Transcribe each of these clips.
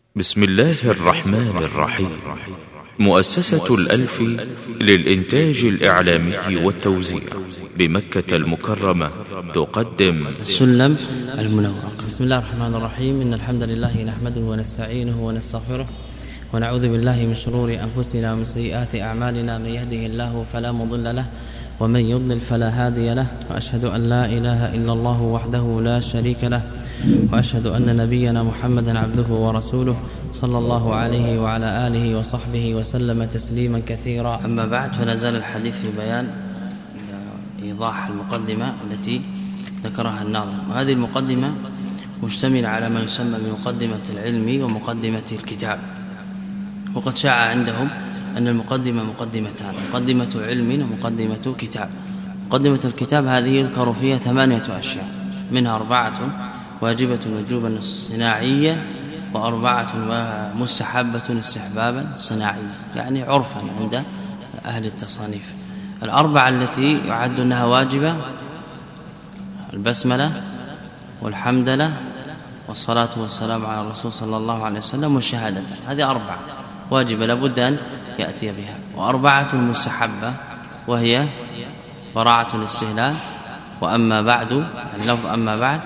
بسم الله الرحمن الرحيم. مؤسسة الألف للإنتاج الإعلامي والتوزيع بمكة المكرمة تقدم السلم المنورق. بسم الله الرحمن الرحيم. إن الحمد لله نحمده ونستعينه ونستغفره ونعوذ بالله من شرور أنفسنا ومن سيئات أعمالنا. من يهده الله فلا مضل له ومن يضلل فلا هادي له، وأشهد أن لا إله إلا الله وحده لا شريك له، وأشهد أن نبينا محمدا عبده ورسوله صلى الله عليه وعلى آله وصحبه وسلم تسليما كثيرا. أما بعد، فلا زال الحديث في بيان إيضاح المقدمة التي ذكرها الناظم، وهذه المقدمة مشتملة على ما يسمى بمقدمة العلم ومقدمة الكتاب. وقد شاع عندهم أن المقدمة مقدمتان: مقدمة علم ومقدمة كتاب. مقدمة الكتاب هذه يذكر فيها 8 أشياء، منها 4 واجبة وجوبا صناعية، و4 مستحبة استحبابا صناعيا، يعني عرفا عند أهل التصانيف. 4 التي يعد أنها واجبة: البسملة والحمدلة والصلاة والسلام على الرسول صلى الله عليه وسلم والشهادة. هذه 4 واجبة لابد أن يأتي بها. و4 مستحبة، وهي براعة الاستهلال، وأما بعد، اللفظ أما بعد،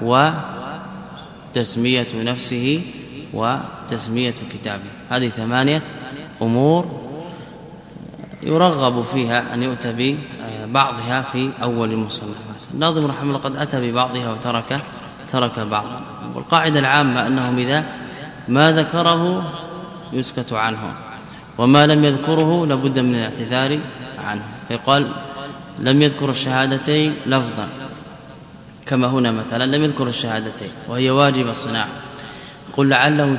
وتسمية نفسه وتسمية كتابه. هذه 8 أمور يرغب فيها أن يؤتى ببعضها في أول المصنفات. الناظم رحمه الله قد أتى ببعضها وترك بعضها. والقاعدة العامة أنهم إذا ما ذكره يسكت عنه، وما لم يذكره لابد من الاعتذار عنه. فيقال لم يذكر الشهادتين لفظا، كما هنا مثلا لم يذكر الشهادتين وهي واجب الصناعة، قل لعله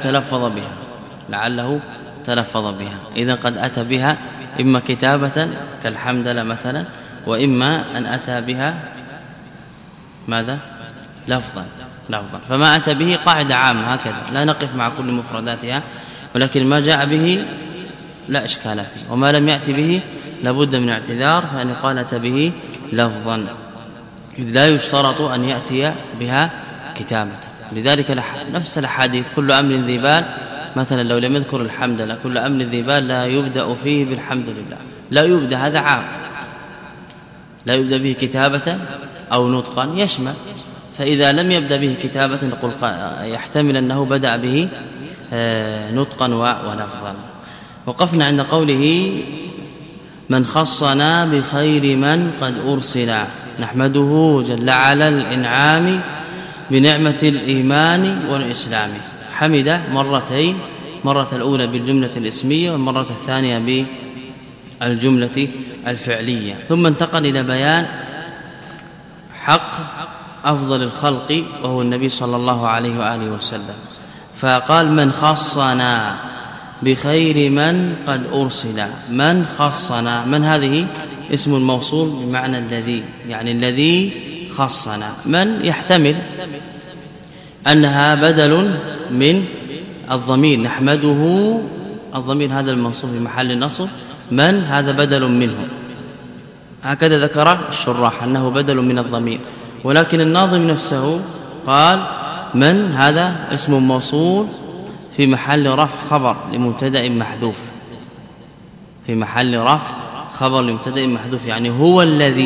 تلفظ بها. إذا قد أتى بها إما كتابة كالحمدلله مثلا، وإما أن أتى بها ماذا؟ لفظا. فما أتى به قاعدة عامة هكذا، لا نقف مع كل مفرداتها، ولكن ما جاء به لا إشكال فيه، وما لم يأتي به لابد من اعتذار، فأن يقال أتى به لفظا، إذ لا يشترط أن يأتي بها كتابة. لذلك نفس الحديث: كل أمر ذي بال، مثلا لو لم يذكر الحمد لله، كل أمر ذي بال لا يبدأ فيه بالحمد لله، لا يبدأ، هذا عام، لا يبدأ به كتابة أو نطقا يشمل. فإذا لم يبدأ به كتابة نقول يحتمل أنه بدأ به نطقا ولفظا. وقفنا عند قوله: من خصنا بخير من قد أرسل، نحمده جل على الإنعام بنعمة الإيمان والإسلام. حمد مرتين، مرة الأولى بالجملة الاسمية، والمرة الثانية بالجملة الفعلية. ثم انتقل إلى بيان حق أفضل الخلق وهو النبي صلى الله عليه وآله وسلم، فقال: من خصنا بخير من قد أرسل. من خصنا، من هذه اسم الموصول بمعنى الذي، يعني الذي خصنا. من يحتمل أنها بدل من الضمير نحمده، الضمير هذا المنصوب في محل نصب، من هذا بدل منه، هكذا ذكر الشراح أنه بدل من الضمير. ولكن الناظم نفسه قال: من هذا اسم موصول في محل رفع خبر لمبتدا محذوف، في محل رفع خبر لمبتدا محذوف، يعني هو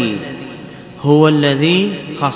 الذي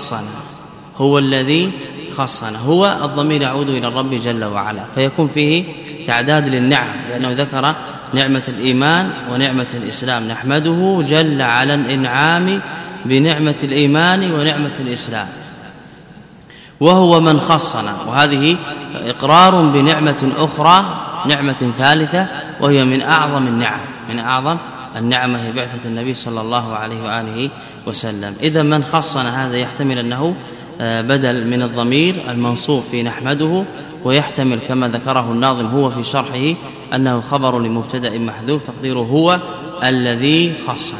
خصنا. هو الضمير يعود إلى الرب جل وعلا، فيكون فيه تعداد للنعم، لأنه ذكر نعمة الإيمان ونعمة الإسلام. نحمده جل على الإنعام بنعمة الإيمان ونعمة الإسلام، وهو من خصنا. وهذه إقرار بنعمة أخرى، نعمة ثالثة، وهي من أعظم النعم، هي بعثة النبي صلى الله عليه وآله وسلم. إذا من خصنا هذا يحتمل أنه بدل من الضمير المنصوب في نحمده، ويحتمل كما ذكره الناظم هو في شرحه أنه خبر لمبتدأ محذوف تقديره هو الذي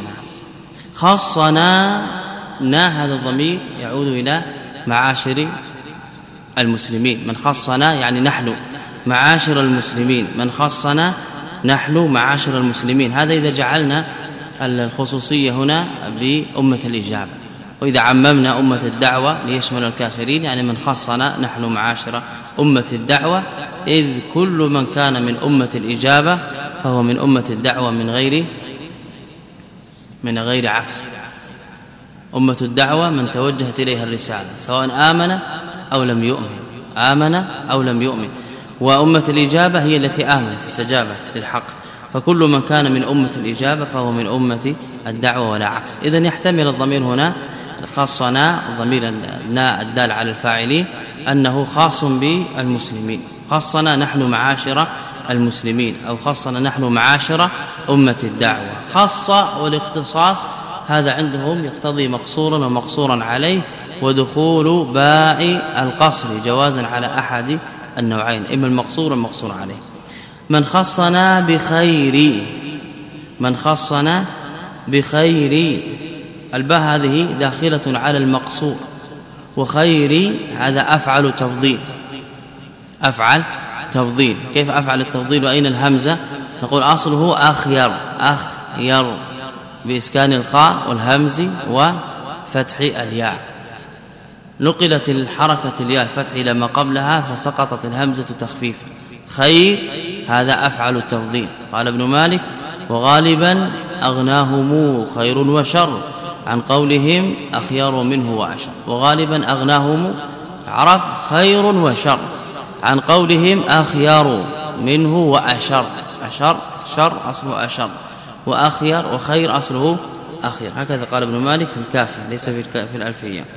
خصنا. هذا الضمير يعود إلى معاشر المسلمين. من خصنا يعني نحن معاشر المسلمين، من خصنا نحن معاشر المسلمين. هذا إذا جعلنا الخصوصية هنا بأمة الإجابة، وإذا عممنا أمة الدعوة ليشمل الكافرين، يعني من خصنا نحن معاشر أمة الدعوة، إذ كل من كان من أمة الإجابة فهو من أمة الدعوة من غير عكس. أمة الدعوة من توجهت إليها الرسالة سواء آمن أو لم يؤمن، آمن أو لم يؤمن، وأمة الإجابة هي التي آمنت استجابت للحق، فكل من كان من أمة الإجابة فهو من أمة الدعوة ولا عكس. إذن يحتمل الضمير هنا خاصنا، الضمير الدال على الفاعلين، أنه خاص بالمسلمين، خاصنا نحن معاشر المسلمين، أو خاصنا نحن معاشر أمة الدعوة. خاصة والاختصاص هذا عندهم يقتضي مقصورا ومقصورا عليه، ودخول باء القصر جوازا على أحد النوعين، إما المقصور والمقصور عليه. من خصنا بخير، من خصنا بخير، الباء هذه داخلة على المقصور، وخير هذا أفعل تفضيل، أفعل تفضيل. كيف أفعل التفضيل وأين الهمزة؟ نقول أصله أخير، أخير بإسكان الخاء والهمز وفتح الياء، نقلت الحركة الياء الفتح إلى ما قبلها فسقطت الهمزة تخفيفا. خير هذا أفعل التفضيل. قال ابن مالك: وغالبا أغناهم خير وشر، عن قولهم أخير منه وأشر. وغالبا أغناهم عرب خير وشر، عن قولهم أخير منه وأشر. أشر شر أصله أشر، وأخير وخير أصله أخير. هكذا قال ابن مالك في الكافية، ليس في الألفية.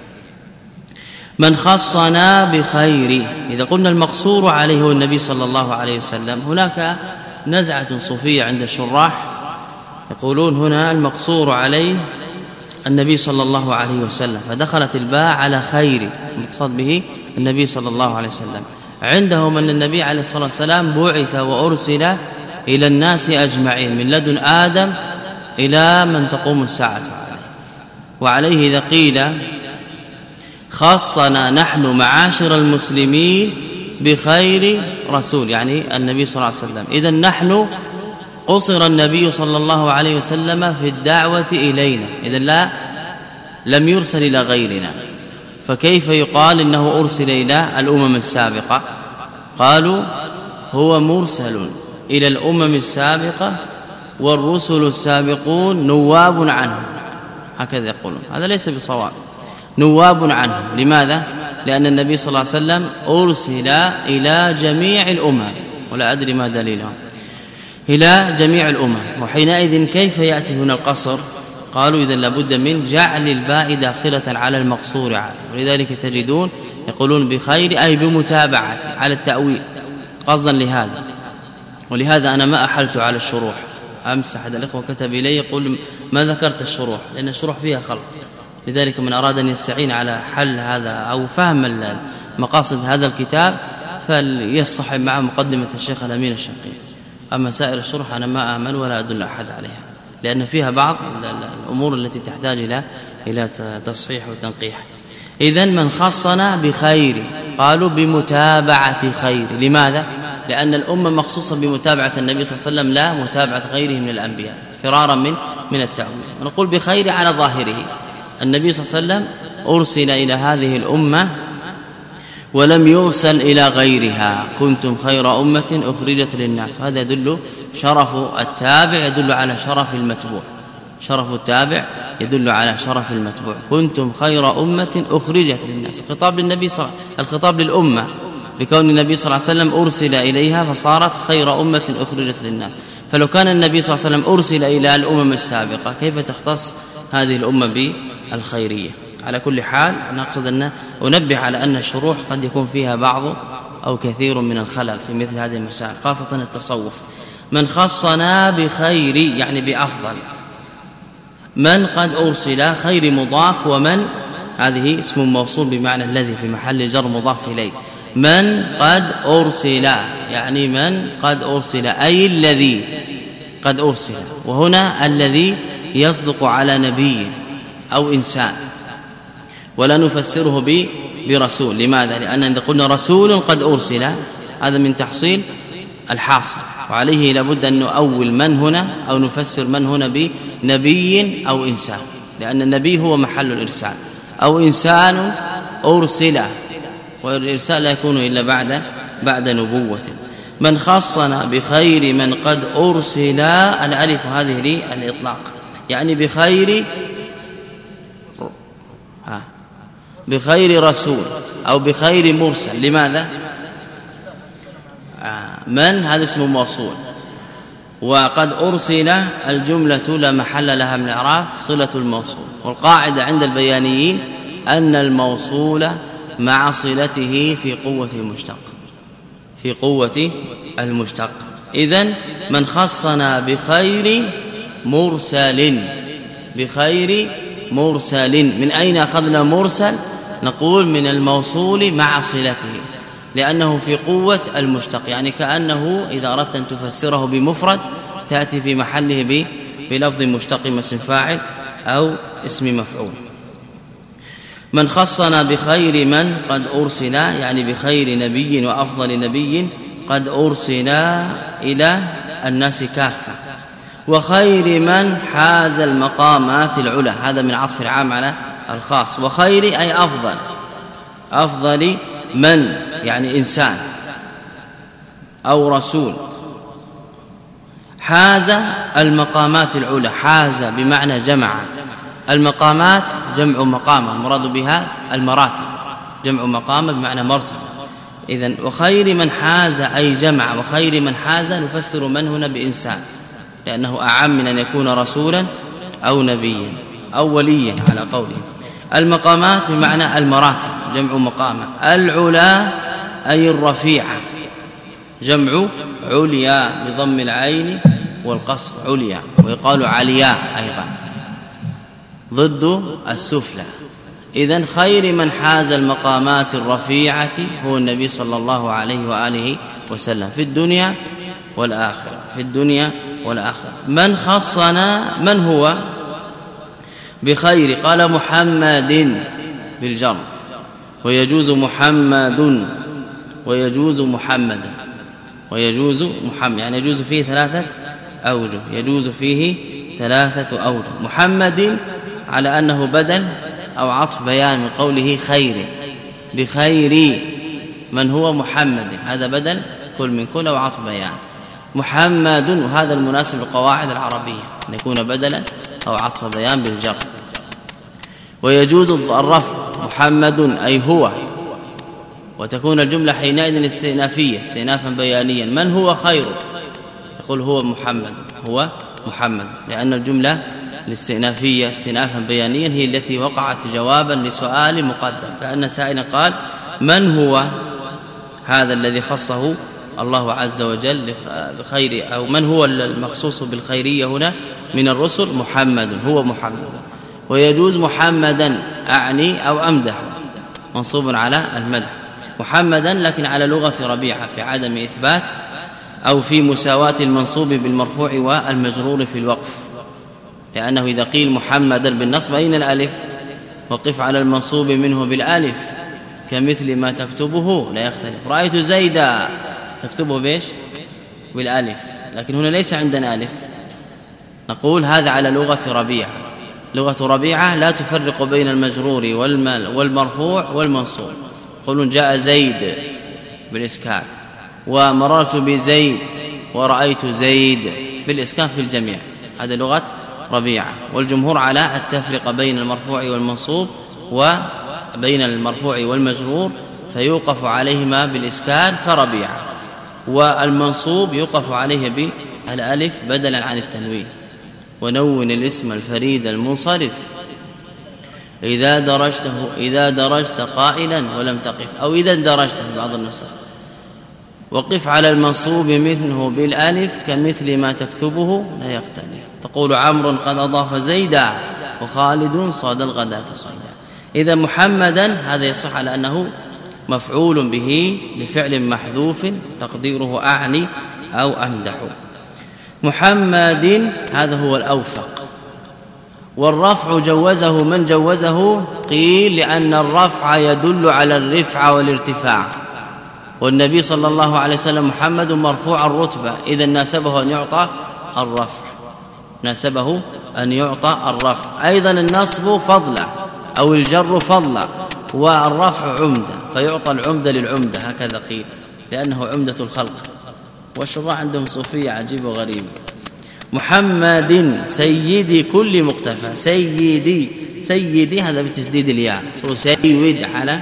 من خصنا بخير، إذا قلنا المقصور عليه هو النبي صلى الله عليه وسلم، هناك نزعة صوفية عند الشراح يقولون هنا المقصور عليه النبي صلى الله عليه وسلم، فدخلت الباء على خير، المقصود به النبي صلى الله عليه وسلم. عندهم أن النبي عليه الصلاة والسلام بعث وأرسل إلى الناس أجمعين من لدن آدم إلى من تقوم الساعة عليه. وعليه إذا قيل خاصنا نحن معاشر المسلمين بخير رسول، يعني النبي صلى الله عليه وسلم، إذن نحن قصر النبي صلى الله عليه وسلم في الدعوة إلينا، إذن لم يرسل إلى غيرنا، فكيف يقال إنه أرسل إلى الأمم السابقة؟ قالوا هو مرسل إلى الأمم السابقة والرسل السابقون نواب عنه، هكذا يقولون. هذا ليس بصواب، نواب عنه. لماذا؟ لأن النبي صلى الله عليه وسلم أرسل إلى جميع الأمم، ولا أدري ما دليلهم، إلى جميع الأمم. وحينئذ كيف يأتي هنا القصر؟ قالوا إذن لابد من جعل الباء داخلة على المقصور عليه، ولذلك تجدون يقولون بخير أي بمتابعة على التأويل قصدا لهذا. ولهذا أنا ما أحلت على الشروح. أمس أحد الإخوة كتب إلي يقول ما ذكرت الشروح لأن الشروح فيها خلط، لذلك من أراد أن يستعين على حل هذا أو فهم مقاصد هذا الكتاب فليصحب مع مقدمة الشيخ الأمين الشنقيطي. أما سائر الشروح أنا ما آمن ولا أدل أحد عليها، لأن فيها بعض الأمور التي تحتاج إلى تصحيح وتنقيح. إذن من خصنا بخير، قالوا بمتابعة خير. لماذا؟ لأن الأمة مخصوصة بمتابعة النبي صلى الله عليه وسلم، لا متابعة غيره من الأنبياء، فرارا من التأويل. ونقول بخير على ظاهره، النبي صلى الله عليه وسلم أرسل إلى هذه الأمة ولم يرسل إلى غيرها، كنتم خير أمة أخرجت للناس. هذا يدل شرف التابع يدل على شرف المتبوع، شرف التابع يدل على شرف المتبوع. كنتم خير أمة أخرجت للناس، الخطاب للنبي الخطاب للأمة بكون النبي صلى الله عليه وسلم أرسل إليها فصارت خير أمة أخرجت للناس. فلو كان النبي صلى الله عليه وسلم أرسل إلى الأمم السابقة كيف تختص هذه الأمة بالخيرية؟ على كل حال نقصد أن أنبه على أن الشروح قد يكون فيها بعض أو كثير من الخلل في مثل هذه المسائل، خاصة التصوف. من خصنا بخير يعني بأفضل، من قد أرسل خير مضاف، ومن هذه اسم موصول بمعنى الذي في محل جر مضاف إليه. من قد أرسل يعني من قد أرسل أي الذي قد أرسل، وهنا الذي يصدق على نبي أو إنسان، ولا نفسره برسول. لماذا؟ لأن إذا قلنا رسول قد أرسل هذا من تحصيل الحاصل، وعليه لابد أن نؤول من هنا أو نفسر من هنا بنبي أو إنسان، لأن النبي هو محل الإرسال، أو إنسان أرسل، والإرسال لا يكون إلا بعد نبوة. من خصنا بخير من قد أرسل، الألف هذه للإطلاق، يعني بخير رسول أو بخير مرسل. لماذا؟ من هذا اسم موصول، وقد أرسل الجملة لا محل لها من الإعراب صلة الموصول، والقاعدة عند البيانيين أن الموصول مع صلته في قوة المشتق. إذن من خصنا بخير مرسل، من أين أخذنا مرسل؟ نقول من الموصول مع صلته، لأنه في قوة المشتق، يعني كأنه إذا أردت أن تفسره بمفرد تأتي في محله بلفظ مشتق اسم فاعل أو اسم مفعول. من خصنا بخير من قد أرسل، يعني بخير نبي وأفضل نبي قد أرسل إلى الناس كافة، وخير من حاز المقامات العلى، هذا من عطف العام على الخاص. وخير أي أفضل من، يعني إنسان أو رسول حاز المقامات العلى. حاز بمعنى جمع، المقامات جمع مقام، المراد بها المراتب، جمع مقام بمعنى مرتبة. إذن وخير من حاز أي جمع، وخير من حاز نفسر من هنا بإنسان، لأنه أعم من أن يكون رسولا أو نبيا أو وليا على قوله. المقامات بمعنى المراتب، جمع مقام. العلا أي الرفيعة، جمع عليا بضم العين والقصر، عليا، ويقال علياء أيضا ضد السفلى. إذن خير من حاز المقامات الرفيعة هو النبي صلى الله عليه وآله وسلم في الدنيا والآخرة. من خصنا من هو بخير؟ قال محمد بالجر، ويجوز محمد ويجوز محمد يعني يجوز فيه ثلاثة أوجه. محمد على أنه بدل أو عطف بيان من قوله خير، بخير من هو محمد، هذا بدل كل من كل أو عطف بيان. محمد، وهذا المناسب للقواعد العربية أن يكون بدلا أو عطف بيان بالجر. ويجوز الرفع، محمد أي هو، وتكون الجملة حينئذ استئنافية استئنافا بيانيا. من هو خير؟ يقول هو محمد، لأن الجملة الاستئنافية استئنافا بيانيا هي التي وقعت جوابا لسؤال مقدم، كأن سائلا قال من هو هذا الذي خصه الله عز وجل بخير، أو من هو المخصوص بالخيرية هنا من الرسل؟ محمد، هو محمد. ويجوز محمدا أعني أو أمدح، منصوب على المدح، محمدا لكن على لغة ربيعة في عدم إثبات أو في مساواة المنصوب بالمرفوع والمجرور في الوقف، لأنه إذا قيل محمدا بالنصب أين الألف؟ وقف على المنصوب منه بالألف، كمثل ما تكتبه لا يختلف. رأيت زيدا تكتبه بإيش؟ بالألف، لكن هنا ليس عندنا ألف، نقول هذا على لغة ربيعة. لغة ربيعة لا تفرق بين المجرور والمرفوع والمنصوب. يقولون جاء زيد بالإسكان، ومررت بزيد، ورأيت زيد بالإسكان في الجميع، هذا لغة ربيعة. والجمهور على التفرقة بين المرفوع والمنصوب وبين المرفوع والمجرور، فيوقف عليهما بالإسكان فربيعة، والمنصوب يوقف عليه بالألف بدلا عن التنوين. ونون الاسم الفريد المنصرف إذا درجت قائلا ولم تقف، أو إذا درجت في بعض النسخ. وقف على المنصوب مثله بالألف كمثل ما تكتبه لا يختلف. تقول عمرو قد أضاف زيدا، وخالد صاد الغداة صيدا. إذا محمدا هذا يصح على أنه مفعول به لفعل محذوف تقديره أعني أو أمدح. محمد هذا هو الأوفق. والرفع جوزه من جوزه؟ قيل لأن الرفع يدل على الرفع والارتفاع، والنبي صلى الله عليه وسلم محمد مرفوع الرتبة، إذا ناسبه أن يعطى الرفع. أيضا النصب فضلا أو الجر فضلا، والرفع عمدا. فيعطى العمدة للعمدة، هكذا قيل، لأنه عمدة الخلق. والشراح عندهم صوفية عجيبة وغريبة. محمد سيدي كل مقتفى، سيدي هذا بتشديد الياء، سيد على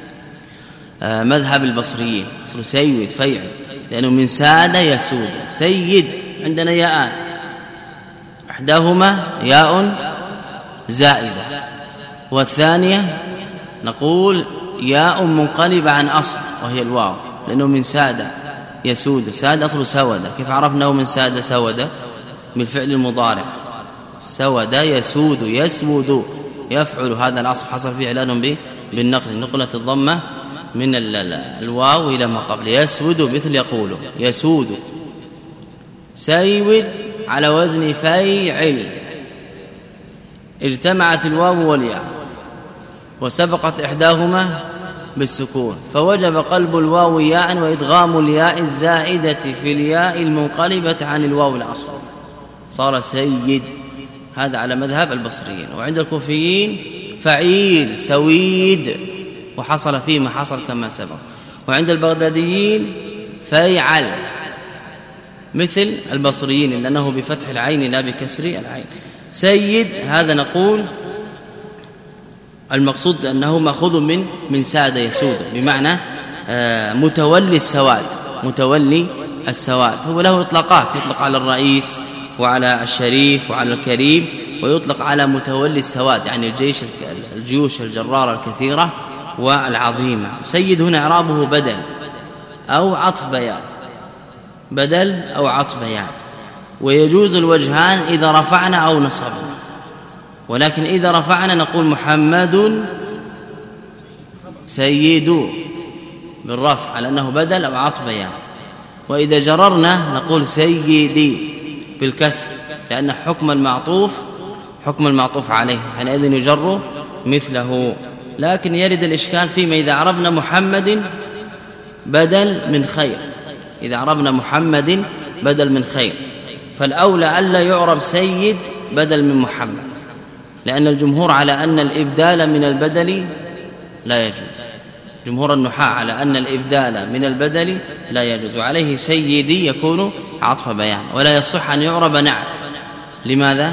مذهب البصريين، سيد فيعل، لأنه من ساد يسود. سيد عندنا ياءان، إحداهما ياء زائدة، والثانية نقول ياء منقلبة عن أصل وهي الواو، لأنه من ساد يسود. ساد أصل سود، كيف عرفناه من ساد سود؟ بالفعل المضارع، سود يسود، يسود يفعل، هذا الأصل حصل فيه إعلان بالنقل، نقلة الضمة من الواو إلى ما قبل. يسود مثل يقول يسود. سيود على وزن فيعل، اجتمعت الواو والياء وسبقت إحداهما بالسكون، فوجب قلب الواو ياء وإدغام الياء الزائدة في الياء المنقلبة عن الواو الأصل، صار سيد. هذا على مذهب البصريين. وعند الكوفيين فعيل سويد، وحصل فيه ما حصل كما سبق. وعند البغداديين فيعل مثل البصريين، لأنه بفتح العين لا بكسر العين. سيد هذا نقول المقصود أنه مأخوذ من ساد يسود، بمعنى متولي السواد، متولي السواد. هو له إطلاقات، يطلق على الرئيس وعلى الشريف وعلى الكريم، ويطلق على متولي السواد، يعني الجيوش الجرارة الكثيرة والعظيمة. سيد هنا إعرابه بدل أو عطف بيان، بدل أو عطف بيان، ويجوز الوجهان إذا رفعنا أو نصبنا. ولكن إذا رفعنا نقول محمد سيد بالرفع على أنه بدل أو عطف بيان، وإذا جررنا نقول سيدي بالكسر، لأن حكم المعطوف عليه، حينئذ يجر مثله. لكن يرد الإشكال فيما إذا عربنا محمد بدل من خير، إذا عربنا محمد بدل من خير، فالأولى ألا يعرب سيد بدل من محمد، لأن الجمهور على أن الإبدال من البدل لا يجوز، جمهور النحاة على أن الإبدال من البدل لا يجوز، وعليه سيدي يكون عطف بيان، ولا يصح أن يعرب نعت. لماذا؟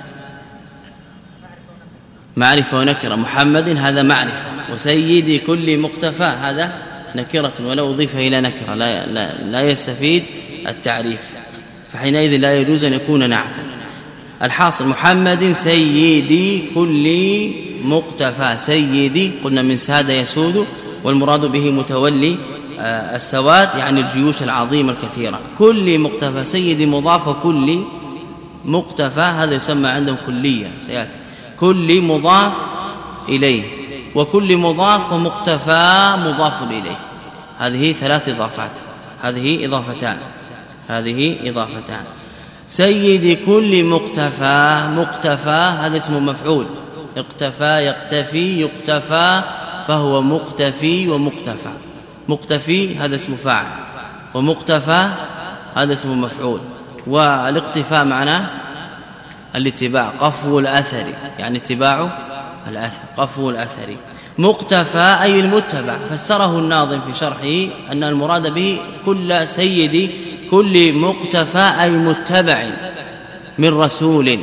معرفة ونكرة. محمد هذا معرفة، وسيدي كل مقتفى هذا نكرة، ولو أضيف إلى نكرة لا يستفيد التعريف، فحينئذ لا يجوز أن يكون نعتا. الحاصل محمد سيدي كل مقتفى، سيدي قلنا من ساد يسود، والمراد به متولي السواد، يعني الجيوش العظيمة الكثيرة. كل مقتفى، سيدي مضاف، وكل مقتفى هذا يسمى عندهم كلية، سيأتي كل مضاف إليه، وكل مضاف ومقتفى مضاف إليه. هذه ثلاث إضافات، هذه إضافتان. سيدي كل مقتفى، مقتفى هذا اسم مفعول، اقتفى يقتفي يقتفى، فهو مقتفي ومقتفى. مقتفي هذا اسم فاعل، ومقتفى هذا اسم مفعول. والاقتفاء معناه الاتباع، قفو الأثر، يعني اتباع الأثر، قفو الأثر. مقتفى أي المتبع، فسره الناظم في شرحه أن المراد به كل سيدي كل مقتفى أي متبع من رسول،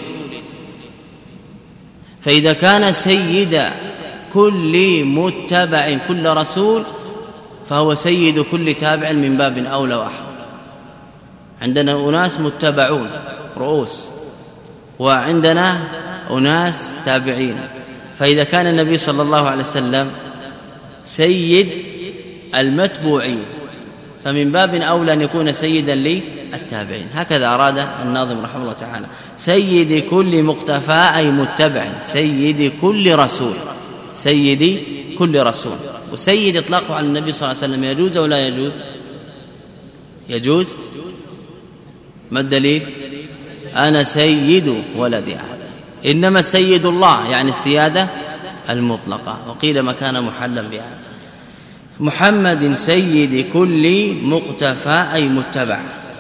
فإذا كان سيد كل متبع كل رسول فهو سيد كل تابع من باب أولى وأحرى. عندنا أناس متبعون رؤوس، وعندنا أناس تابعين، فإذا كان النبي صلى الله عليه وسلم سيد المتبوعين فمن باب أولى أن يكون سيدا للتابعين. هكذا أراد الناظم رحمه الله تعالى. سيد كل مقتفى أي متبع، سيد كل رسول، سيد كل رسول. وسيد إطلاقه على النبي صلى الله عليه وسلم يجوز أو لا يجوز؟ يجوز. ما الدليل؟ أنا سيد ولد آدم، إنما سيد الله يعني السيادة المطلقة، وقيل ما كان محلا بها. محمد سيد كل مقتفى أي متبع.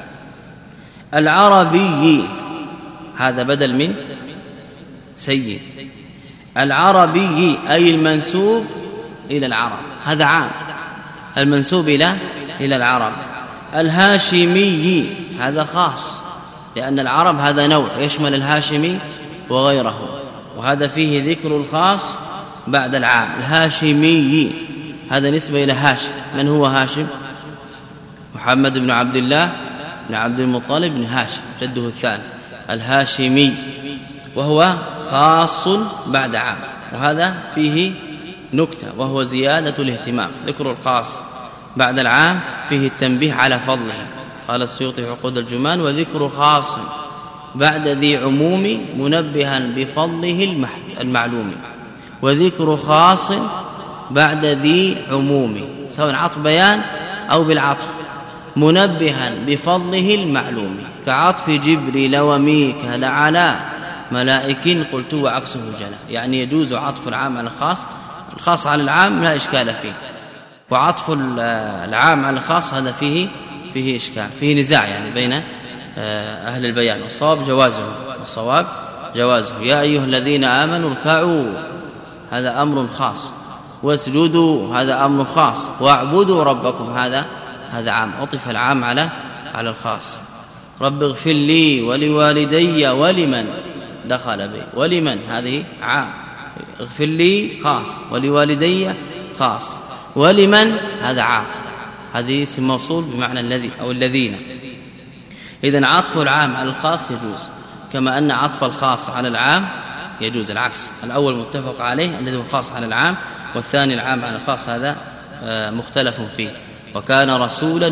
العربي هذا بدل من سيد، العربي أي المنسوب إلى العرب، هذا عام، المنسوب إلى العرب. الهاشمي هذا خاص، لأن العرب هذا نوع يشمل الهاشمي وغيره، وهذا فيه ذكر الخاص بعد العام. الهاشمي هذا نسبة إلى هاشم. من هو هاشم؟ محمد بن عبد الله بن عبد المطلب بن هاشم جده الثاني، الهاشمي، وهو خاص بعد عام. وهذا فيه نكتة وهو زيادة الاهتمام، ذكر الخاص بعد العام فيه التنبيه على فضله. قال السيوطي في عقود الجمان: وذكر خاص بعد ذي عموم منبها بفضله المعلوم. وذكر خاص بعد ذي عموم، سواء عطف بيان أو بالعطف، منبها بفضله المعلوم، كعطف جبريل وميكال على ملائك قلت وعكسه جلا. يعني يجوز عطف العام على الخاص على العام لا إشكال فيه، وعطف العام على الخاص هذا فيه إشكال، فيه نزاع يعني بين أهل البيان. والصواب جوازه. يا أيها الذين آمنوا اركعوا، هذا أمر خاص، واسجدوا، هذا أمر خاص، واعبدوا ربكم، هذا عام، عطف العام على الخاص. رب اغفر لي ولوالدي ولمن دخل بي، ولمن هذه عام، اغفر لي خاص، ولوالدي خاص، ولمن هذا عام، هذه اسم موصول بمعنى الذي أو الذين. إذن عطف العام على الخاص يجوز، كما أن عطف الخاص على العام يجوز. العكس، الأول متفق عليه الذي هو خاص على العام، والثاني العام على الخاص هذا مختلف فيه. وكان رسولا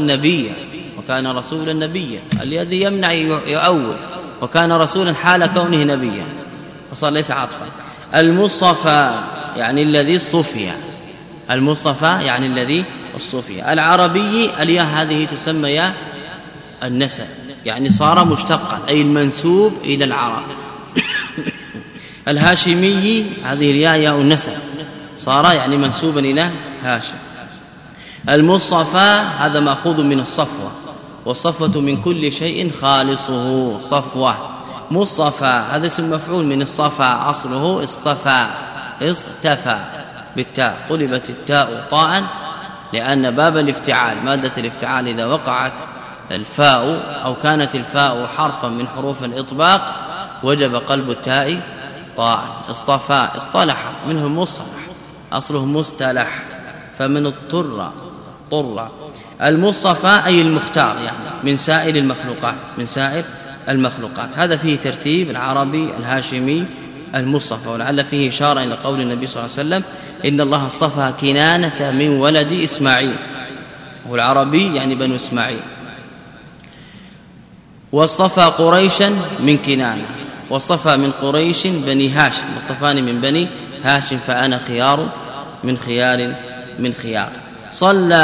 نبيا الذي يمنع يؤول، وكان رسولا حال كونه نبيا، وصار ليس عطفا. المصطفى يعني الذي اصطفي، العربي الياء هذه تسمى ياء النسب، يعني صار مشتقا أي المنسوب إلى العرب. الهاشمي هذه الياء ياء النسب، صار يعني منسوبا إلى هاشم. المصطفى هذا مأخوذ من الصفوة، والصفوة من كل شيء خالصه صفوة. مصطفى هذا اسم مفعول من الصفى، أصله اصطفى بالتاء، قلبت التاء طاء، لأن باب الافتعال، مادة الافتعال إذا وقعت الفاء أو كانت الفاء حرفا من حروف الإطباق وجب قلب التاء طاء. اصطفى اصطلح، منه مصطلح، أصله مصطلح، فمن اضطر طر. المصطفى أي المختار، يعني من سائر المخلوقات. هذا فيه ترتيب العربي الهاشمي المصطفى، ولعل فيه إشارة إلى قول النبي صلى الله عليه وسلم: إن الله اصطفى كنانة من ولد إسماعيل، والعربي يعني بنو إسماعيل. واصطفى قريشا من كنانة، واصطفى من قريش بني هاشم، واصطفاني من بني هاشم، فأنا خيار من خيار. صلى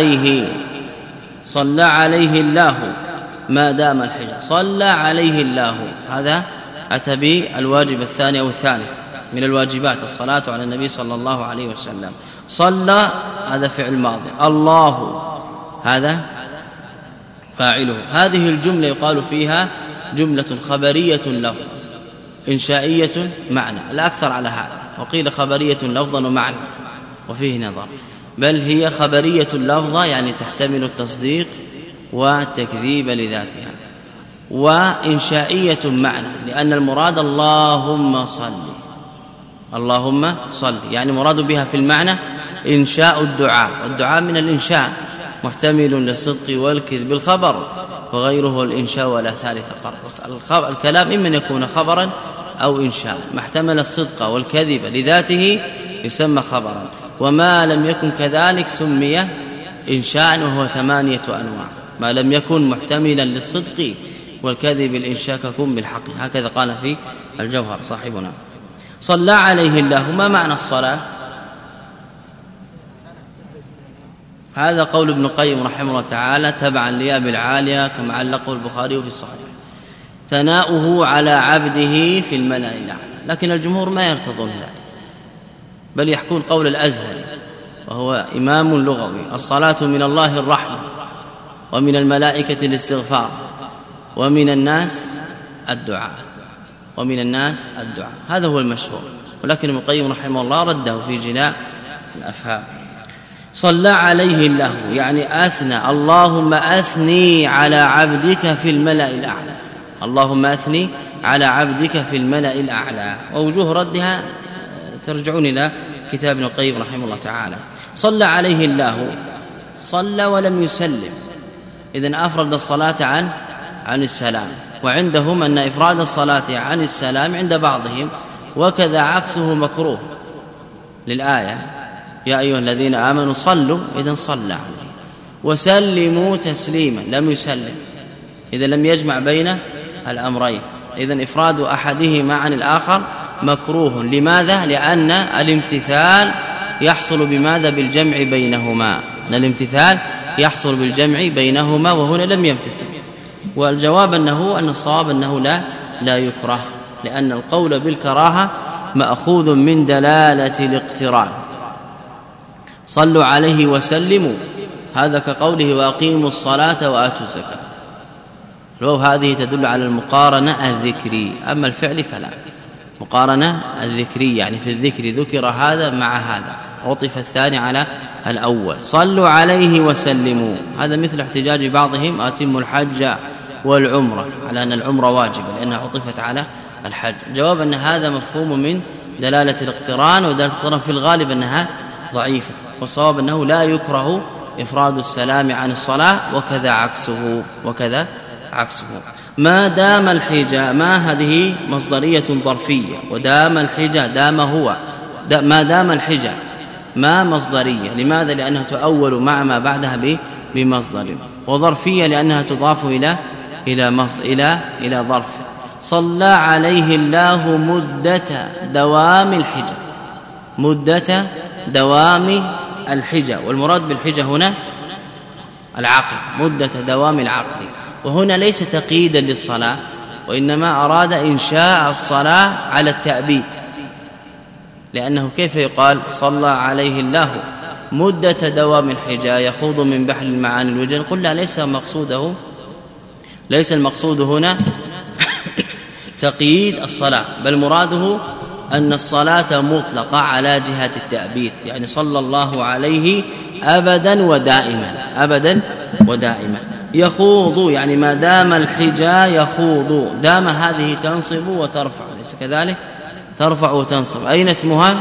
عليه الله ما دام الحجة، صلى عليه الله، هذا أتى بالواجب الثاني أو الثالث من الواجبات، الصلاة على النبي صلى الله عليه وسلم. صلى هذا فعل ماضي، الله هذا فاعله. هذه الجملة يقال فيها جملة خبرية لفظا إنشائية معنى، الأكثر على هذا، وقيل خبرية لفظا ومعنى، وفيه نظر، بل هي خبرية لفظا يعني تحتمل التصديق والتكذيب لذاتها، وإنشائية معنى، لأن المراد اللهم صل، يعني مراد بها في المعنى إنشاء الدعاء، والدعاء من الإنشاء محتمل للصدق والكذب بالخبر، وغيره الإنشاء ولا ثالث قرر. الكلام إما يكون خبرا أو إنشاء، ما احتمل الصدق والكذب لذاته يسمى خبرا، وما لم يكن كذلك سمي إنشاء، وهو 8 أنواع. ما لم يكن محتملا للصدق والكذب الإنشاء ككن بالحق، هكذا قال في الجوهر صاحبنا. صلى عليه الله، ما معنى الصلاة؟ هذا قول ابن القيم رحمه الله تعالى تبعا لأبي العالية كما علقه البخاري في الصحيح، ثناؤه على عبده في الملأ الأعلى. لكن الجمهور ما يرتضون ذلك، بل يحكون قول الأزهري وهو إمام لغوي: الصلاة من الله الرحمة، ومن الملائكة الاستغفار، ومن الناس الدعاء. هذا هو المشهور، ولكن ابن القيم رحمه الله رده الأفهام. صلى عليه الله يعني أثنى، اللهم أثني على عبدك في الملأ الأعلى، اللهم أثني على عبدك في الملأ الأعلى. ووجوه ردها ترجعون إلى كتاب ابن القيم رحمه الله تعالى. صلى عليه الله، صلى ولم يسلم، إذن أفرد الصلاة عن السلام. وعندهم أن إفراد الصلاة عن السلام عند بعضهم وكذا عكسه مكروه للآية يا أيها الذين آمنوا صلوا، إذن صلى عليه، وسلموا تسليما، لم يسلم، إذا لم يجمع بين الأمرين. إذن إفراد أحدهما عن الآخر مكروه. لماذا؟ لأن الامتثال يحصل بماذا؟ بالجمع بينهما، أن الامتثال يحصل بالجمع بينهما، وهنا لم يمتثل. والجواب أن الصواب أنه لا يكره، لأن القول بالكراهة مأخوذ من دلالة الاقتران. صلوا عليه وسلموا، هذا كقوله وأقيموا الصلاة وآتوا الزكاة، لو هذه تدل على المقارنة الذكري. أما الفعل فلا، مقارنة الذكري يعني في الذكر ذكر هذا مع هذا، عطف الثاني على الأول. صلوا عليه وسلموا، هذا مثل احتجاج بعضهم أتموا الحج والعمرة على أن العمرة واجبة لأنها عطفت على الحج. جواب أن هذا مفهوم من دلالة الاقتران، ودلالة الاقتران في الغالب أنها ضعيفة، والصواب أنه لا يكره إفراد السلام عن الصلاة وكذا عكسه. ما دام الحجة، ما هذه مصدرية ظرفية، ودام الحجة دام هو، ما دام الحجة ما مصدرية. لماذا؟ لأنها تؤول مع ما بعدها بمصدر، وظرفية لأنها تضاف إلى ظرف. صلى عليه الله مدة دوام الحجة، مدة دوام الحجة، والمراد بالحجة هنا العقل، مدة دوام العقل. وهنا ليس تقييدا للصلاة، وإنما أراد إنشاء الصلاة على التأبيد، لأنه كيف يقال صلى عليه الله مدة دوام الحجة يخوض من بحر المعاني الوجن؟ قلنا ليس المقصود هنا تقييد الصلاة، بل مراده أن الصلاة مطلقة على جهة التأبيد، يعني صلى الله عليه أبدا ودائما. يخوض يعني ما دام الحجة يخوض، دام هذه تنصب وترفع، ليس كذلك؟ ترفع وتنصب. أين اسمها؟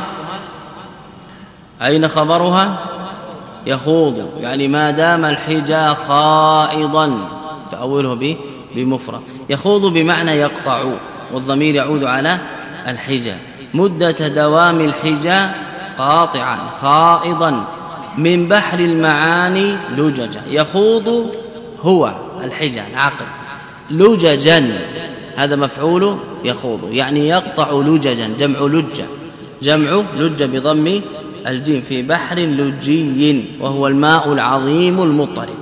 أين خبرها؟ يخوض، يعني ما دام الحجة خائضا، تأوله بمفرد. يخوض بمعنى يقطع، والضمير يعود على الحجة. مدة دوام الحجة قاطعا خائضا من بحر المعاني لججا. يخوض هو الحجة العقل، لججا هذا مفعول يخوض، يعني يقطع لججا، جمع لجة بضم الجيم، في بحر لجي وهو الماء العظيم المضطرب.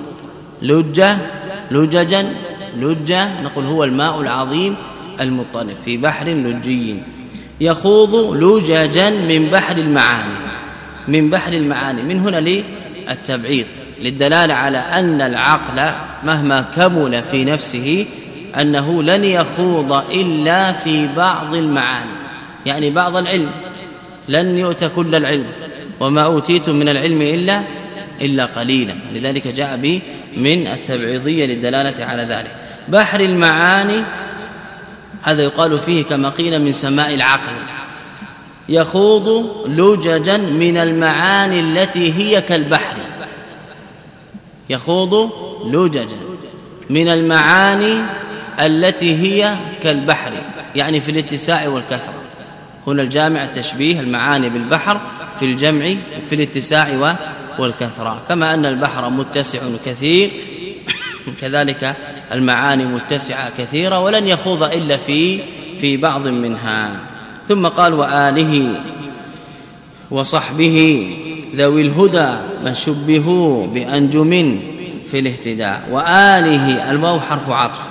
لججا نقول هو الماء العظيم المضطرب في بحر لجي. يخوض لججا من بحر المعاني، من هنا للتبعيض، للدلالة على أن العقل مهما كمل في نفسه أنه لن يخوض إلا في بعض المعاني، يعني بعض العلم، لن يؤتى كل العلم، وما أوتيتم من العلم إلا قليلا، لذلك جاء به من التبعيضية للدلالة على ذلك. بحر المعاني هذا يقال فيه كما قيل من سماء العقل. يخوض لججا من المعاني التي هي كالبحر، يخوض لججا من المعاني التي هي كالبحر، يعني في الاتساع والكثرة. هنا الجامع التشبيه المعاني بالبحر في الجمع في الاتساع والكثرة، كما أن البحر متسع كثير كذلك المعاني متسعة كثيرة، ولن يخوض إلا في بعض منها. ثم قال وآله وصحبه ذوي الهدى من شبهوا بأنجم في الاهتداء. وآله الواو حرف عطف،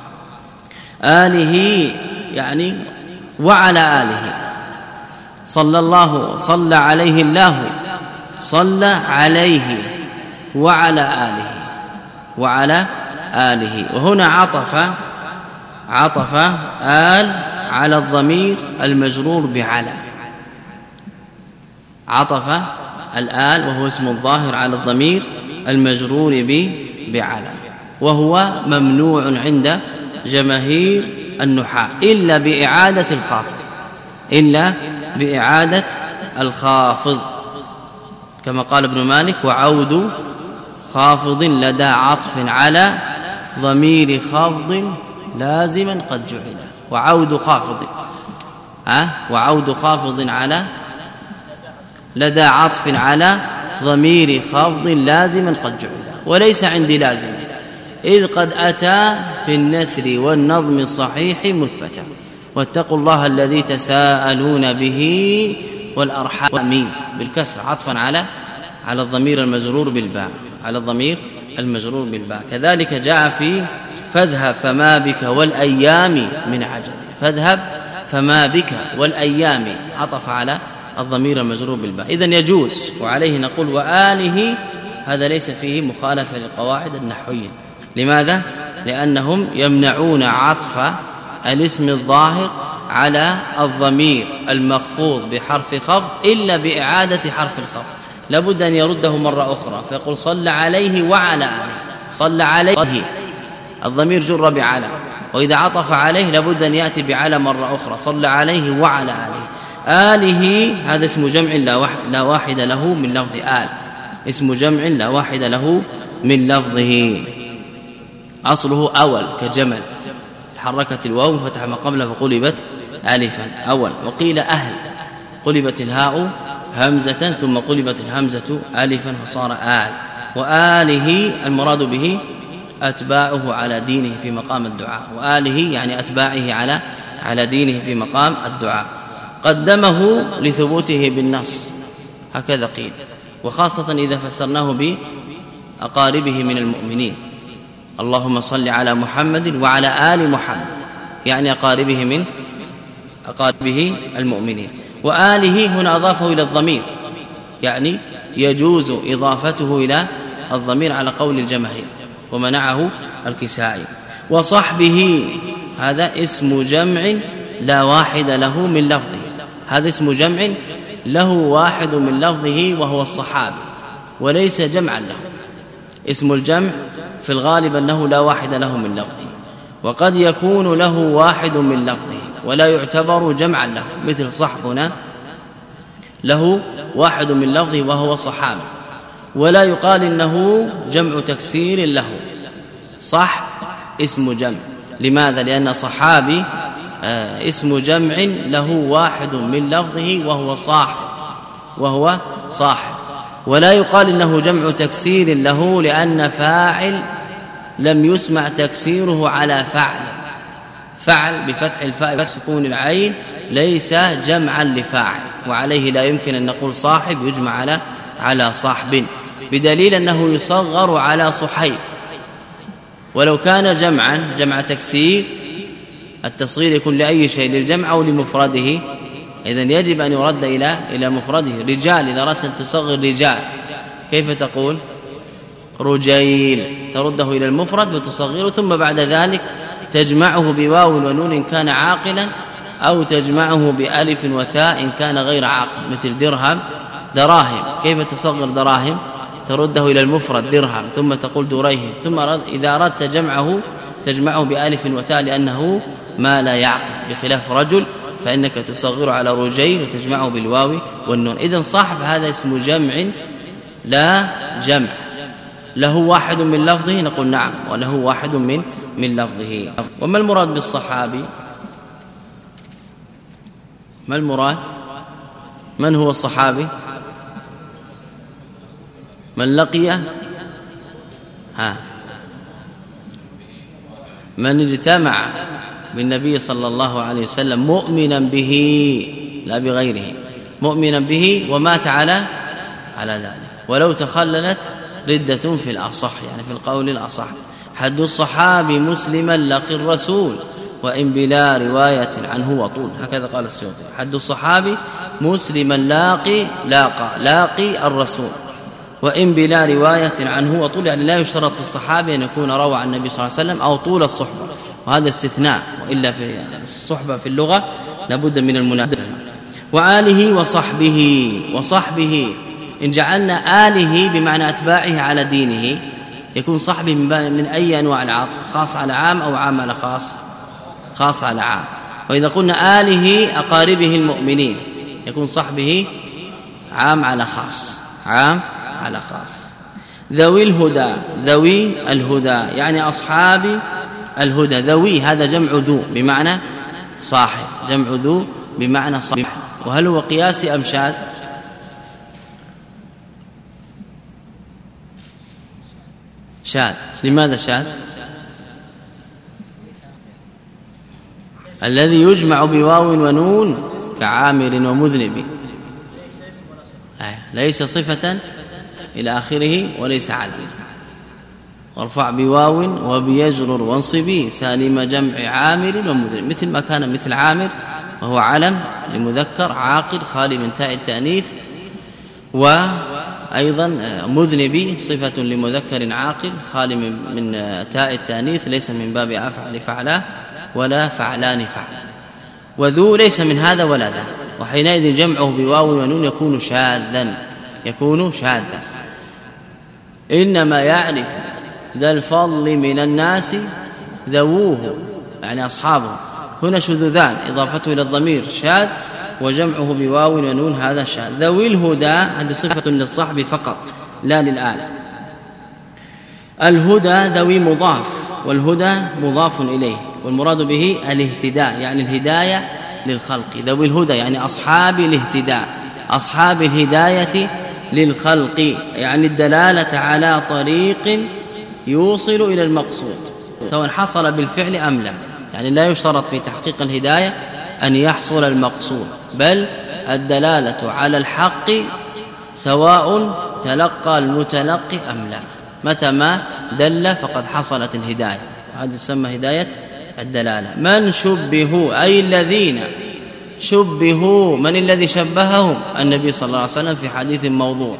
آله يعني وعلى آله. صلى عليه الله، صلى عليه وعلى آله. وهنا عطف آل على الضمير المجرور بعلى، عطف الآل وهو اسم الظاهر على الضمير المجرور بعلى، وهو ممنوع عند جماهير النحاة إلا بإعادة الخافض كما قال ابن مالك: وعود خافض لدى عطف على ضمير خفض لازما قد جعل. وعود خافض على لدى عطف على ضمير خفض لازما قد جعل، وليس عندي لازم، إذ قد أتى في النثر والنظم الصحيح مثبتا. واتقوا الله الذي تساءلون به والأرحام بالكسر عطفا على الضمير المجرور بالباء. كذلك جاء في فاذهب فما بك والأيام من عجب، فاذهب فما بك والأيام عطف على الضمير المجرور بالباء. إذن يجوز، وعليه نقول وآله هذا ليس فيه مخالفة للقواعد النحوية. لماذا؟ لأنهم يمنعون عطف الاسم الظاهر على الضمير المخفوض بحرف خفض إلا بإعادة حرف الخفض، لابد أن يرده مرة أخرى فيقول صلى عليه وعلى آله. صلى عليه الضمير جر بعلى، وإذا عطف عليه لابد أن يأتي بعلى مرة أخرى، صلى عليه وعلى آله. هذا اسم جمع لا واحد له من لفظ آل، اسم جمع لا واحد له من لفظه. أصله أول كجمل، تحركت الواو فتح ما قبله فقلبت ألفا أول. وقيل أهل، قلبت الهاء همزة ثم قلبت الهمزة ألفا فصار آل. وآله المراد به أتباعه على دينه في مقام الدعاء، وآله يعني أتباعه على دينه في مقام الدعاء. قدمه لثبوته بالنص هكذا قيل، وخاصة إذا فسرناه بأقاربه من المؤمنين: اللهم صل على محمد وعلى آل محمد، يعني أقاربه المؤمنين. وآله هنا أضافه إلى الضمير، يعني يجوز إضافته إلى الضمير على قول الجماهير، ومنعه الكسائي. وصحبه هذا اسم جمع لا واحد له من لفظه، هذا اسم جمع له واحد من لفظه وهو الصحابي، وليس جمعا له. اسم الجمع في الغالب أنه لا واحد له من لفظه، وقد يكون له واحد من لفظه ولا يعتبر جمعا له، مثل صحبنا له واحد من لفظه وهو صحابي، ولا يقال إنه جمع تكسير له. صح اسم جمع، لماذا؟ لأن صحابي اسم جمع له واحد من لفظه وهو صاحب، ولا يقال إنه جمع تكسير له لأن فاعل لم يسمع تكسيره على فعل بفتح الفاء وسكون العين ليس جمعا لفاعل، وعليه لا يمكن أن نقول صاحب يجمع على صاحب، بدليل أنه يصغر على صحيف. ولو كان جمع تكسير التصغير يكون لأي شيء، للجمع أو لمفرده، إذن يجب أن يرد إلى مفرده. رجال، إذا أردت أن تصغر رجال كيف تقول؟ رجيل، ترده إلى المفرد وتصغره، ثم بعد ذلك تجمعه بواو ونون إن كان عاقلا، أو تجمعه بألف وتاء إن كان غير عاقل، مثل درهم دراهم. كيف تصغر دراهم؟ ترده إلى المفرد درهم ثم تقول دريهم، ثم إذا أردت جمعه تجمعه بألف وتاء لأنه ما لا يعقل، بخلاف رجل فإنك تصغر على رجيل وتجمعه بالواو والنون. إذن صاحب هذا اسم جمع لا جمع له واحد من لفظه، نقول نعم وله واحد من لفظه. وما المراد بالصحابي؟ ما المراد؟ من هو الصحابي؟ من لقي من اجتمع بالنبي صلى الله عليه وسلم مؤمنا به لا بغيره، مؤمنا به ومات على ذلك، ولو تخللت ردة في الأصح، يعني في القول الأصح. حد الصحابي مسلما لقي الرسول وإن بلا رواية عنه وطول، هكذا قال السيوطي. حد الصحابي مسلما لاقي الرسول وإن بلا رواية عنه وطول، يعني لا يشترط في الصحابي أن يكون روى عن النبي صلى الله عليه وسلم أو طول الصحبة، وهذا استثناء، وإلا في الصحبة في اللغة لابد من المناسبة. وآله وصحبه إن جعلنا آله بمعنى أتباعه على دينه يكون صحبه من أي أنواع العطف؟ خاص على عام أو عام على خاص؟ خاص على عام. وإذا قلنا آله أقاربه المؤمنين يكون صحبه عام على خاص، عام على خاص. ذوي الهدى، ذوي الهدى يعني أصحاب الهدى. ذوي هذا جمع ذو بمعنى صاحب، جمع ذو بمعنى صاحب. وهل هو قياسي أم شاذ؟ شاذ. لماذا شاذ؟ الذي يجمع بواو ونون كعامر ومذنب، ليس صفة إلى آخره وليس علم. وارفع بواو وبيجرر وانصبي سالم جمع عامر ومذنب، مثل ما كان مثل عامر وهو علم لمذكر عاقل خالي من تاء التأنيث، وأيضا مذنبي صفة لمذكر عاقل خالي من تاء التأنيث، ليس من باب أفعل فعلا ولا فعلان فعلا. وذو ليس من هذا ولا ذاك، وحينئذ جمعه بواو ونون يكون شاذا، يكون شاذا. إنما يعرف ذا الفضل من الناس ذووه يعني أصحابه. هنا شذوذان، إضافته إلى الضمير شاذ، وجمعه بواو ونون هذا شاذ. ذوي الهدى هذه صفة للصحب فقط لا للآل. الهدى ذوي مضاف، والهدى مضاف إليه، والمراد به الاهتداء يعني الهداية للخلق. ذوي الهدى يعني أصحاب الاهتداء، أصحاب الهداية للخلق، يعني الدلالة على طريق يوصل إلى المقصود سواء حصل بالفعل أم لا. يعني لا يشترط في تحقيق الهداية أن يحصل المقصود، بل الدلالة على الحق سواء تلقى المتلقي أم لا. متى ما دل فقد حصلت الهداية، هذه تسمى هداية الدلالة. من شبهوا أي الذين شبهوا، من الذي شبههم؟ النبي صلى الله عليه وسلم في حديث موضوع: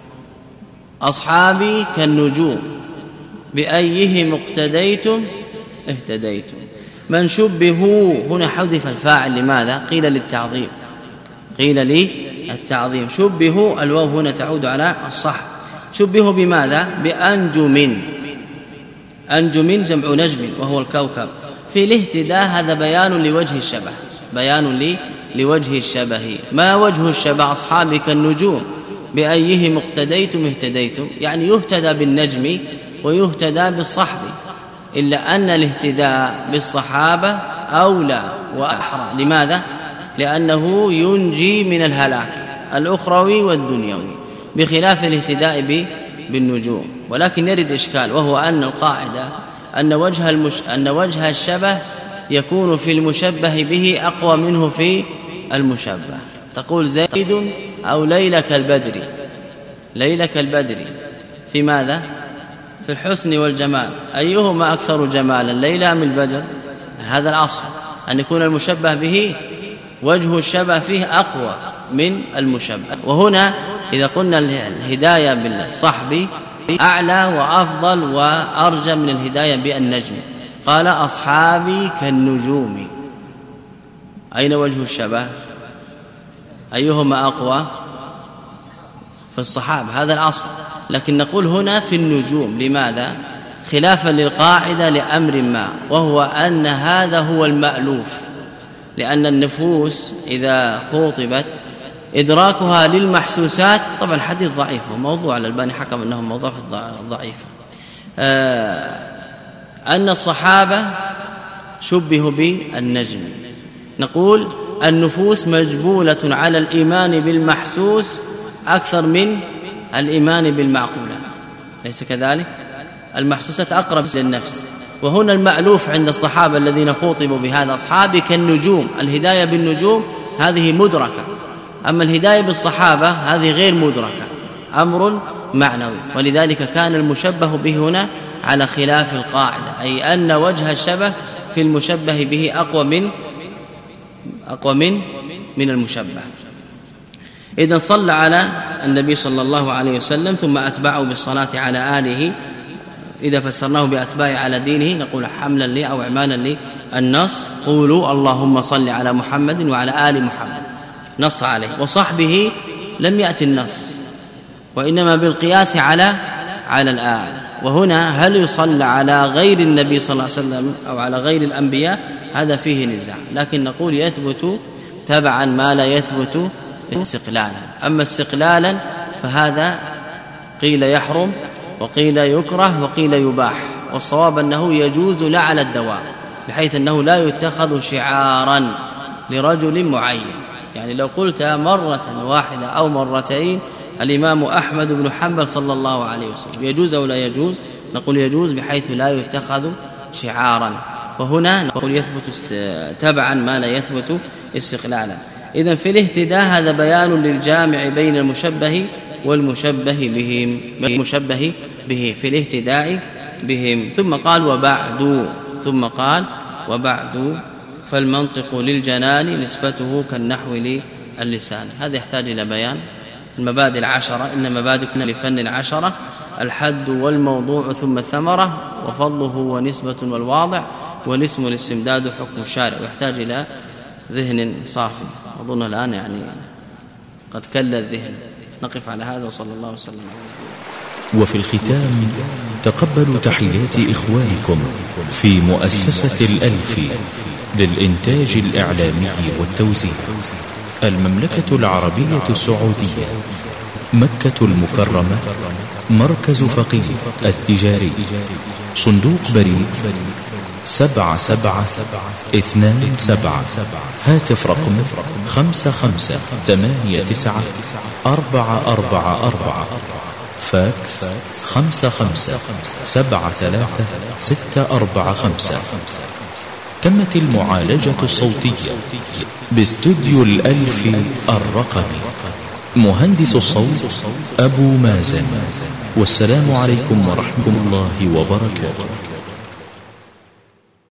أصحابي كالنجوم بأيهم اقتديتم اهتديتم. من شبهوا هنا حذف الفاعل، لماذا؟ قيل للتعظيم، قيل للتعظيم. شبهوا الواو هنا تعود على الصح. شبهوا بماذا؟ بأنجم، أنجم جمع نجم وهو الكوكب. في الاهتداء هذا بيان لوجه الشبه، بيان لوجه الشبه. ما وجه الشبه؟ أصحابي كالنجوم بأيهم اقتديتم اهتديتم، يعني يهتدى بالنجم ويهتدى بالصحب، إلا أن الاهتداء بالصحابة أولى وأحرى. لماذا؟ لأنه ينجي من الهلاك الأخروي والدنيوي، بخلاف الاهتداء بالنجوم. ولكن يرد إشكال، وهو أن القاعدة أن وجه الشبه يكون في المشبه به أقوى منه في المشبه. تقول زيد أو ليلى كالبدر، ليلى كالبدر في ماذا؟ في الحسن والجمال. أيهما أكثر جمالا، ليلى أم البدر؟ هذا الأصل، أن يكون المشبه به وجه الشبه فيه أقوى من المشبه. وهنا إذا قلنا الهداية بالصحب أعلى وأفضل وأرجى من الهداية بالنجم. قال أصحابي كالنجوم، أين وجه الشبه؟ أيهما أقوى؟ في الصحابة، هذا الأصل. لكن نقول هنا في النجوم. لماذا؟ خلافا للقاعدة لأمر ما، وهو أن هذا هو المألوف. لأن النفوس إذا خوطبت إدراكها للمحسوسات، طبعا حديث ضعيف وموضوع، الألباني حكم أنه موضوع ضعيف، أن الصحابة شبهوا بالنجم. نقول النفوس مجبولة على الإيمان بالمحسوس أكثر من الإيمان بالمعقولات، ليس كذلك؟ المحسوسات أقرب للنفس. وهنا المألوف عند الصحابة الذين خوطبوا بهذا: أصحابي كالنجوم. الهداية بالنجوم هذه مدركة، أما الهداية بالصحابة هذه غير مدركة، أمر معنوي. ولذلك كان المشبه به هنا على خلاف القاعدة، أي أن وجه الشبه في المشبه به أقوى من المشبه. إذن صلى على النبي صلى الله عليه وسلم ثم أتبعه بالصلاة على آله. إذا فسرناه بأتباع على دينه نقول حملا لي أو إعمانا للنص: قولوا اللهم صل على محمد وعلى آل محمد، نص عليه. وصحبه لم يأتي النص، وإنما بالقياس على الآن. وهنا هل يصلى على غير النبي صلى الله عليه وسلم أو على غير الأنبياء؟ هذا فيه نزاع، لكن نقول يثبت تبعا ما لا يثبت استقلالا. أما استقلالا فهذا قيل يحرم وقيل يكره وقيل يباح، والصواب أنه يجوز لا على الدوام، بحيث أنه لا يتخذ شعارا لرجل معين. يعني لو قلت مرة واحدة أو مرتين الإمام أحمد بن حنبل صلى الله عليه وسلم، يجوز أو لا يجوز؟ نقول يجوز بحيث لا يتخذ شعارا. وهنا نقول يثبت تبعا ما لا يثبت استقلالا. إذن في الاهتداء هذا بيان للجامع بين المشبه والمشبه به في الاهتداء بهم. ثم قال وبعد فالمنطق للجنان نسبته كالنحو للسان. هذا يحتاج إلى بيان. المبادئ 10، إن مبادئ كل فن 10: الحد والموضوع ثم الثمرة وفضله ونسبة والواضع والاسم والاستمداد حكم الشارع. ويحتاج إلى ذهن صافي. أظن الآن يعني قد كل الذهن. نقف على هذا وصلى الله وسلم. وفي الختام تقبلوا تحيات إخوانكم في مؤسسة الألف للإنتاج الإعلامي والتوزيع، المملكة العربية السعودية، مكة المكرمة، مركز فقيه التجاري، صندوق بريد 7727، هاتف رقم 55894444، فاكس 55733645. تمت المعالجة الصوتية باستوديو الألف الرقمي. مهندس الصوت أبو مازن. والسلام عليكم ورحمة الله وبركاته.